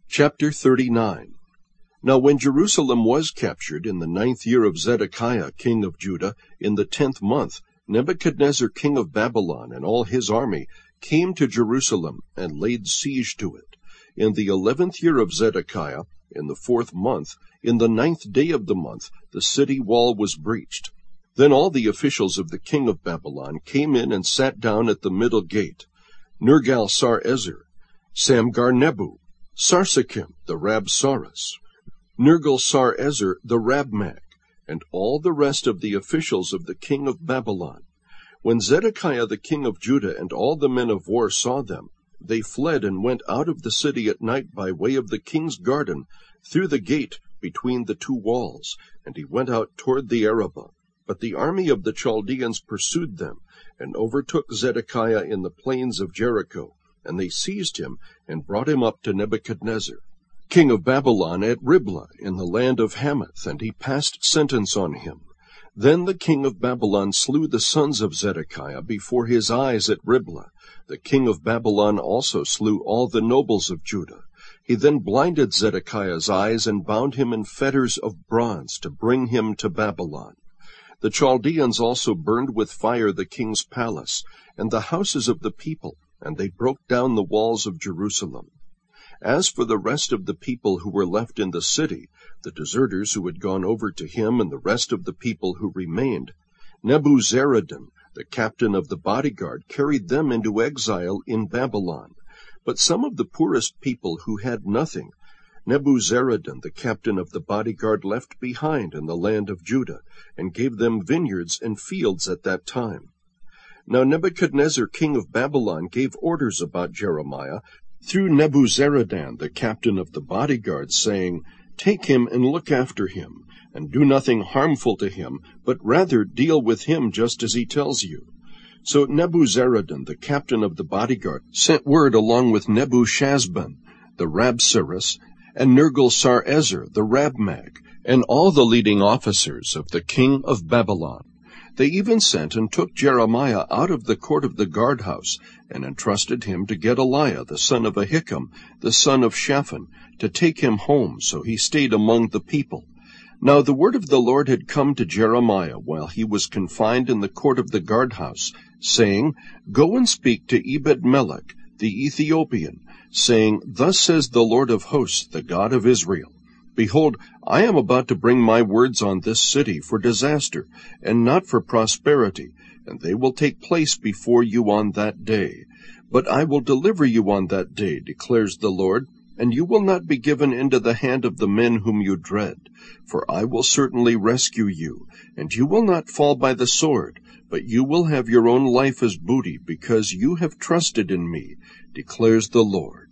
Chapter 39. Now when Jerusalem was captured in the 9th year of Zedekiah king of Judah, in the 10th month, Nebuchadnezzar king of Babylon and all his army came to Jerusalem and laid siege to it. In the 11th year of Zedekiah, in the 4th month, in the 9th day of the month, the city wall was breached. Then all the officials of the king of Babylon came in and sat down at the middle gate: Nergal-Sarezer, Samgar-Nebu, Sarsakim the Rabsaris, Nergal-Sarezer the Rabmag, and all the rest of the officials of the king of Babylon. When Zedekiah the king of Judah and all the men of war saw them, they fled and went out of the city at night by way of the king's garden, through the gate between the two walls, and he went out toward the Arabah. But the army of the Chaldeans pursued them, and overtook Zedekiah in the plains of Jericho, and they seized him, and brought him up to Nebuchadnezzar, king of Babylon, at Riblah in the land of Hamath, and he passed sentence on him. Then the king of Babylon slew the sons of Zedekiah before his eyes at Riblah. The king of Babylon also slew all the nobles of Judah. He then blinded Zedekiah's eyes and bound him in fetters of bronze to bring him to Babylon. The Chaldeans also burned with fire the king's palace and the houses of the people, and they broke down the walls of Jerusalem. As for the rest of the people who were left in the city, the deserters who had gone over to him and the rest of the people who remained, Nebuzaradan, the captain of the bodyguard, carried them into exile in Babylon. But some of the poorest people who had nothing, Nebuzaradan, the captain of the bodyguard, left behind in the land of Judah, and gave them vineyards and fields at that time. Now Nebuchadnezzar king of Babylon gave orders about Jeremiah through Nebuzaradan, the captain of the bodyguard, saying, "Take him and look after him, and do nothing harmful to him, but rather deal with him just as he tells you." So Nebuzaradan, the captain of the bodyguard, sent word along with Nebuchadnezzar, the Rabsaris, and Nergal-Sarezer, the Rabmag, and all the leading officers of the king of Babylon. They even sent and took Jeremiah out of the court of the guardhouse, and entrusted him to Gedaliah, the son of Ahikam, the son of Shaphan, to take him home, so he stayed among the people. Now the word of the Lord had come to Jeremiah while he was confined in the court of the guardhouse, saying, "Go and speak to Ebed-melech, the Ethiopian, saying, Thus says the Lord of hosts, the God of Israel, Behold, I am about to bring my words on this city for disaster, and not for prosperity, and they will take place before you on that day. But I will deliver you on that day, declares the Lord, and you will not be given into the hand of the men whom you dread. For I will certainly rescue you, and you will not fall by the sword, but you will have your own life as booty, because you have trusted in me, declares the Lord."